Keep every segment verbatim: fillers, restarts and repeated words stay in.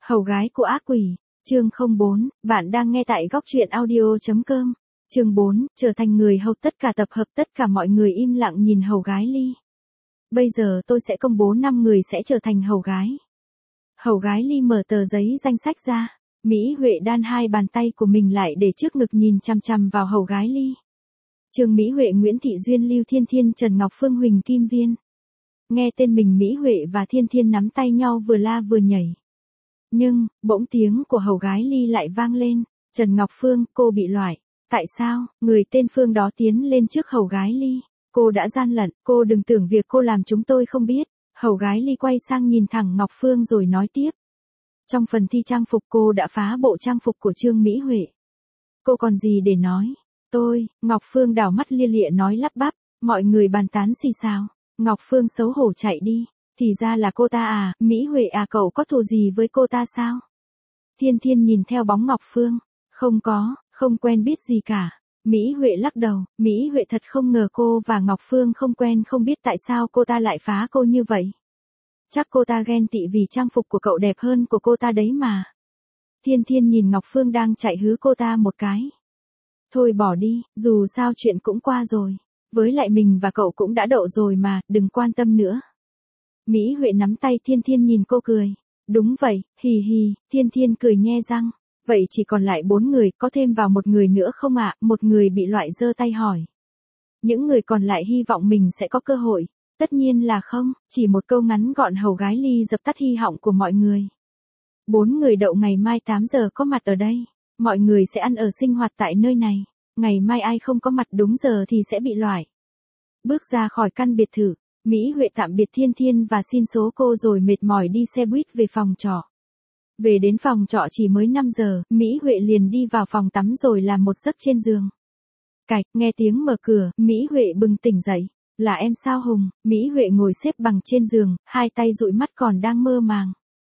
Hầu gái của ác quỷ, chương không bốn, bạn đang nghe tại góc truyện audio.com. Chương bốn, trở thành người hầu. Tất cả tập hợp, tất cả mọi người im lặng nhìn hầu gái Ly. Bây giờ tôi sẽ công bố năm người sẽ trở thành hầu gái. Hầu gái Ly mở tờ giấy danh sách ra. Mỹ Huệ đan hai bàn tay của mình lại để trước ngực nhìn chằm chằm vào hầu gái Ly. Trương Mỹ Huệ, Nguyễn Thị Duyên, Lưu Thiên Thiên, Trần Ngọc Phương, Huỳnh Kim Viên. Nghe tên mình, Mỹ Huệ và Thiên Thiên nắm tay nhau vừa la vừa nhảy. Nhưng, bỗng tiếng của hầu gái Ly lại vang lên. Trần Ngọc Phương, cô bị loại. Tại sao? Người tên Phương đó tiến lên trước hầu gái Ly. Cô đã gian lận, cô đừng tưởng việc cô làm chúng tôi không biết. Hầu gái Ly quay sang nhìn thẳng Ngọc Phương rồi nói tiếp. Trong phần thi trang phục cô đã phá bộ trang phục của Trương Mỹ Huệ. Cô còn gì để nói? Tôi, Ngọc Phương đảo mắt lia lịa nói lắp bắp, mọi người bàn tán xì xào. Ngọc Phương xấu hổ chạy đi. Thì ra là cô ta à, Mỹ Huệ à, cậu có thù gì với cô ta sao? Thiên Thiên nhìn theo bóng Ngọc Phương. Không có, không quen biết gì cả. Mỹ Huệ lắc đầu, Mỹ Huệ thật không ngờ cô và Ngọc Phương không quen, không biết tại sao cô ta lại phá cô như vậy. Chắc cô ta ghen tị vì trang phục của cậu đẹp hơn của cô ta đấy mà. Thiên Thiên nhìn Ngọc Phương đang chạy hứ cô ta một cái. Thôi bỏ đi, dù sao chuyện cũng qua rồi. Với lại mình và cậu cũng đã đậu rồi mà, đừng quan tâm nữa. Mỹ Huệ nắm tay Thiên Thiên nhìn cô cười. Đúng vậy, hì hì, Thiên Thiên cười nhe răng. Vậy chỉ còn lại bốn người, có thêm vào một người nữa không ạ? À? Một người bị loại giơ tay hỏi. Những người còn lại hy vọng mình sẽ có cơ hội. Tất nhiên là không, chỉ một câu ngắn gọn hầu gái Ly dập tắt hy vọng của mọi người. Bốn người đậu ngày mai tám giờ có mặt ở đây. Mọi người sẽ ăn ở sinh hoạt tại nơi này. Ngày mai ai không có mặt đúng giờ thì sẽ bị loại. Bước ra khỏi căn biệt thự, Mỹ Huệ tạm biệt Thiên Thiên và xin số cô rồi mệt mỏi đi xe buýt về phòng trọ. Về đến phòng trọ chỉ mới năm giờ, Mỹ Huệ liền đi vào phòng tắm rồi làm một giấc trên giường. Cạch, nghe tiếng mở cửa, Mỹ Huệ bừng tỉnh dậy. Là em sao Hùng? Mỹ Huệ ngồi xếp bằng trên giường, hai tay dụi mắt còn đang mơ màng.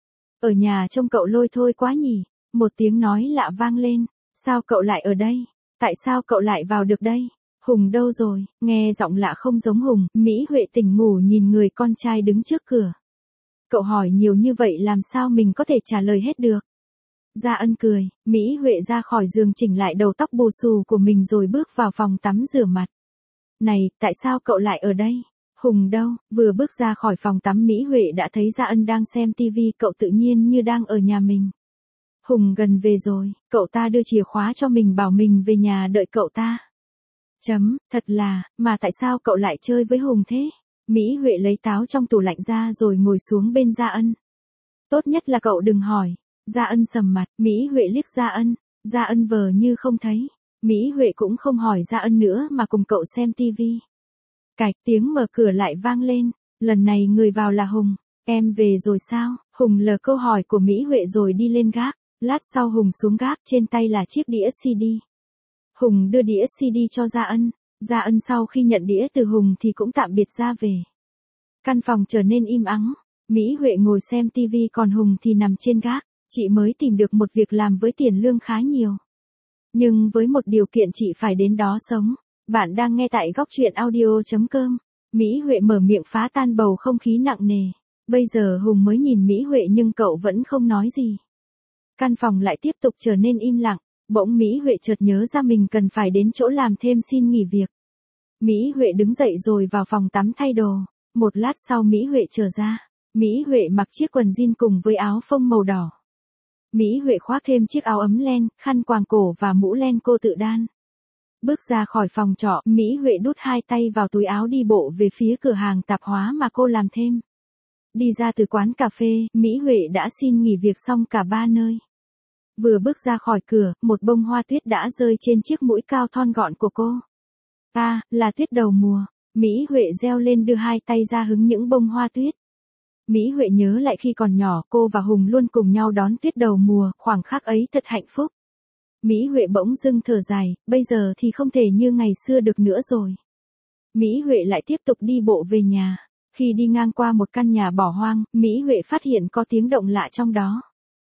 Ở nhà trông cậu lôi thôi quá nhỉ? Một tiếng nói lạ vang lên. Sao cậu lại ở đây? Tại sao cậu lại vào được đây? Hùng đâu rồi? Nghe giọng lạ không giống Hùng, Mỹ Huệ tỉnh ngủ nhìn người con trai đứng trước cửa. Cậu hỏi nhiều như vậy làm sao mình có thể trả lời hết được? Gia Ân cười, Mỹ Huệ ra khỏi giường chỉnh lại đầu tóc bù xù của mình rồi bước vào phòng tắm rửa mặt. Này, tại sao cậu lại ở đây? Hùng đâu? Vừa bước ra khỏi phòng tắm Mỹ Huệ đã thấy Gia Ân đang xem tivi, cậu tự nhiên như đang ở nhà mình. Hùng gần về rồi, cậu ta đưa chìa khóa cho mình bảo mình về nhà đợi cậu ta. Chấm, thật là, mà tại sao cậu lại chơi với Hùng thế? Mỹ Huệ lấy táo trong tủ lạnh ra rồi ngồi xuống bên Gia Ân. Tốt nhất là cậu đừng hỏi. Gia Ân sầm mặt, Mỹ Huệ liếc Gia Ân. Gia Ân vờ như không thấy. Mỹ Huệ cũng không hỏi Gia Ân nữa mà cùng cậu xem tivi. Cạch, tiếng mở cửa lại vang lên. Lần này người vào là Hùng. Em về rồi sao? Hùng lờ câu hỏi của Mỹ Huệ rồi đi lên gác. Lát sau Hùng xuống gác, trên tay là chiếc đĩa xê đê. Hùng đưa đĩa xê đê cho Gia Ân. Gia Ân sau khi nhận đĩa từ Hùng thì cũng tạm biệt ra về. Căn phòng trở nên im ắng. Mỹ Huệ ngồi xem tivi còn Hùng thì nằm trên gác. Chị mới tìm được một việc làm với tiền lương khá nhiều. Nhưng với một điều kiện chị phải đến đó sống. Bạn đang nghe tại góc truyện audio.com. Mỹ Huệ mở miệng phá tan bầu không khí nặng nề. Bây giờ Hùng mới nhìn Mỹ Huệ nhưng cậu vẫn không nói gì. Căn phòng lại tiếp tục trở nên im lặng. Bỗng Mỹ Huệ chợt nhớ ra mình cần phải đến chỗ làm thêm xin nghỉ việc. Mỹ Huệ đứng dậy rồi vào phòng tắm thay đồ. Một lát sau Mỹ Huệ trở ra. Mỹ Huệ mặc chiếc quần jean cùng với áo phông màu đỏ. Mỹ Huệ khoác thêm chiếc áo ấm len, khăn quàng cổ và mũ len cô tự đan. Bước ra khỏi phòng trọ, Mỹ Huệ đút hai tay vào túi áo đi bộ về phía cửa hàng tạp hóa mà cô làm thêm. Đi ra từ quán cà phê, Mỹ Huệ đã xin nghỉ việc xong cả ba nơi. Vừa bước ra khỏi cửa, một bông hoa tuyết đã rơi trên chiếc mũi cao thon gọn của cô. À, là tuyết đầu mùa. Mỹ Huệ reo lên đưa hai tay ra hứng những bông hoa tuyết. Mỹ Huệ nhớ lại khi còn nhỏ cô và Hùng luôn cùng nhau đón tuyết đầu mùa, khoảnh khắc ấy thật hạnh phúc. Mỹ Huệ bỗng dưng thở dài, bây giờ thì không thể như ngày xưa được nữa rồi. Mỹ Huệ lại tiếp tục đi bộ về nhà. Khi đi ngang qua một căn nhà bỏ hoang, Mỹ Huệ phát hiện có tiếng động lạ trong đó.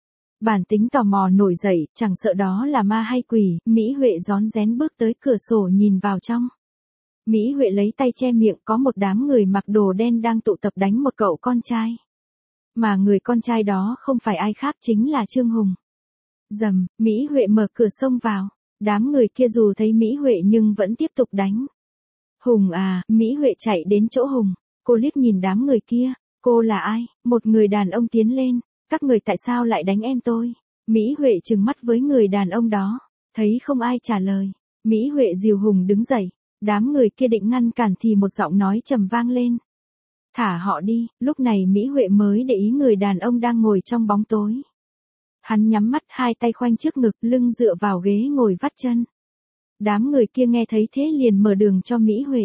Bản tính tò mò nổi dậy, chẳng sợ đó là ma hay quỷ, Mỹ Huệ rón rén bước tới cửa sổ nhìn vào trong. Mỹ Huệ lấy tay che miệng, có một đám người mặc đồ đen đang tụ tập đánh một cậu con trai. Mà người con trai đó không phải ai khác chính là Trương Hùng. Rầm, Mỹ Huệ mở cửa xông vào. Đám người kia dù thấy Mỹ Huệ nhưng vẫn tiếp tục đánh. Hùng à, Mỹ Huệ chạy đến chỗ Hùng. Cô liếc nhìn đám người kia. Cô là ai? Một người đàn ông tiến lên. Các người tại sao lại đánh em tôi? Mỹ Huệ trừng mắt với người đàn ông đó. Thấy không ai trả lời. Mỹ Huệ dìu Hùng đứng dậy. Đám người kia định ngăn cản thì một giọng nói trầm vang lên. Thả họ đi. Lúc này Mỹ Huệ mới để ý người đàn ông đang ngồi trong bóng tối. Hắn nhắm mắt, hai tay khoanh trước ngực, lưng dựa vào ghế ngồi vắt chân. Đám người kia nghe thấy thế liền mở đường cho Mỹ Huệ.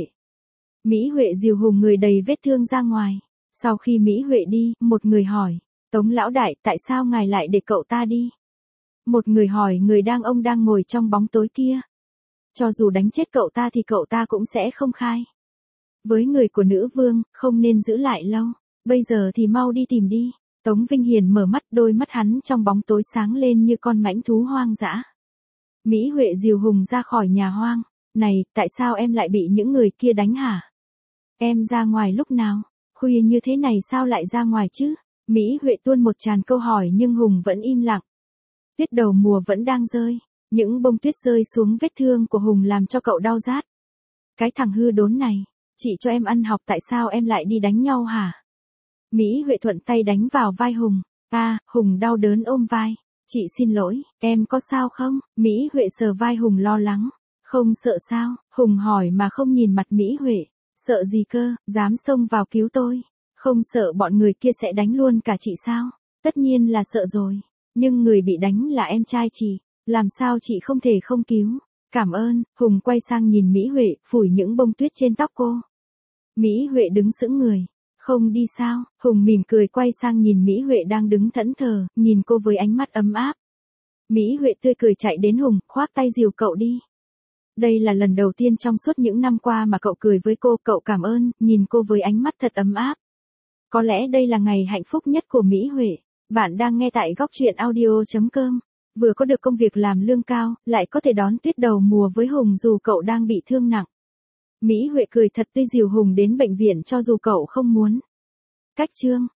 Mỹ Huệ dìu Hùng người đầy vết thương ra ngoài. Sau khi Mỹ Huệ đi, một người hỏi. Tống lão đại, tại sao ngài lại để cậu ta đi? Một người hỏi người đang ông đang ngồi trong bóng tối kia. Cho dù đánh chết cậu ta thì cậu ta cũng sẽ không khai. Với người của nữ vương, không nên giữ lại lâu. Bây giờ thì mau đi tìm đi. Tống Vinh Hiền mở mắt, đôi mắt hắn trong bóng tối sáng lên như con mãnh thú hoang dã. Mỹ Huệ dìu Hùng ra khỏi nhà hoang. Này, tại sao em lại bị những người kia đánh hả? Em ra ngoài lúc nào? Khuya như thế này sao lại ra ngoài chứ? Mỹ Huệ tuôn một tràn câu hỏi nhưng Hùng vẫn im lặng. Tuyết đầu mùa vẫn đang rơi. Những bông tuyết rơi xuống vết thương của Hùng làm cho cậu đau rát. Cái thằng hư đốn này, chị cho em ăn học tại sao em lại đi đánh nhau hả? Mỹ Huệ thuận tay đánh vào vai Hùng. À, Hùng đau đớn ôm vai. Chị xin lỗi, em có sao không? Mỹ Huệ sờ vai Hùng lo lắng. Không sợ sao? Hùng hỏi mà không nhìn mặt Mỹ Huệ. Sợ gì cơ, dám xông vào cứu tôi. Không sợ bọn người kia sẽ đánh luôn cả chị sao? Tất nhiên là sợ rồi. Nhưng người bị đánh là em trai chị. Làm sao chị không thể không cứu? Cảm ơn. Hùng quay sang nhìn Mỹ Huệ, phủi những bông tuyết trên tóc cô. Mỹ Huệ đứng sững người. Không đi sao? Hùng mỉm cười quay sang nhìn Mỹ Huệ đang đứng thẫn thờ, nhìn cô với ánh mắt ấm áp. Mỹ Huệ tươi cười chạy đến Hùng, khoác tay dìu cậu đi. Đây là lần đầu tiên trong suốt những năm qua mà cậu cười với cô, cậu cảm ơn, nhìn cô với ánh mắt thật ấm áp. Có lẽ đây là ngày hạnh phúc nhất của Mỹ Huệ. Bạn đang nghe tại góc truyện audio chấm com. Vừa có được công việc làm lương cao, lại có thể đón tuyết đầu mùa với Hùng dù cậu đang bị thương nặng. Mỹ Huệ cười thật tươi dìu Hùng đến bệnh viện cho dù cậu không muốn. Cách chương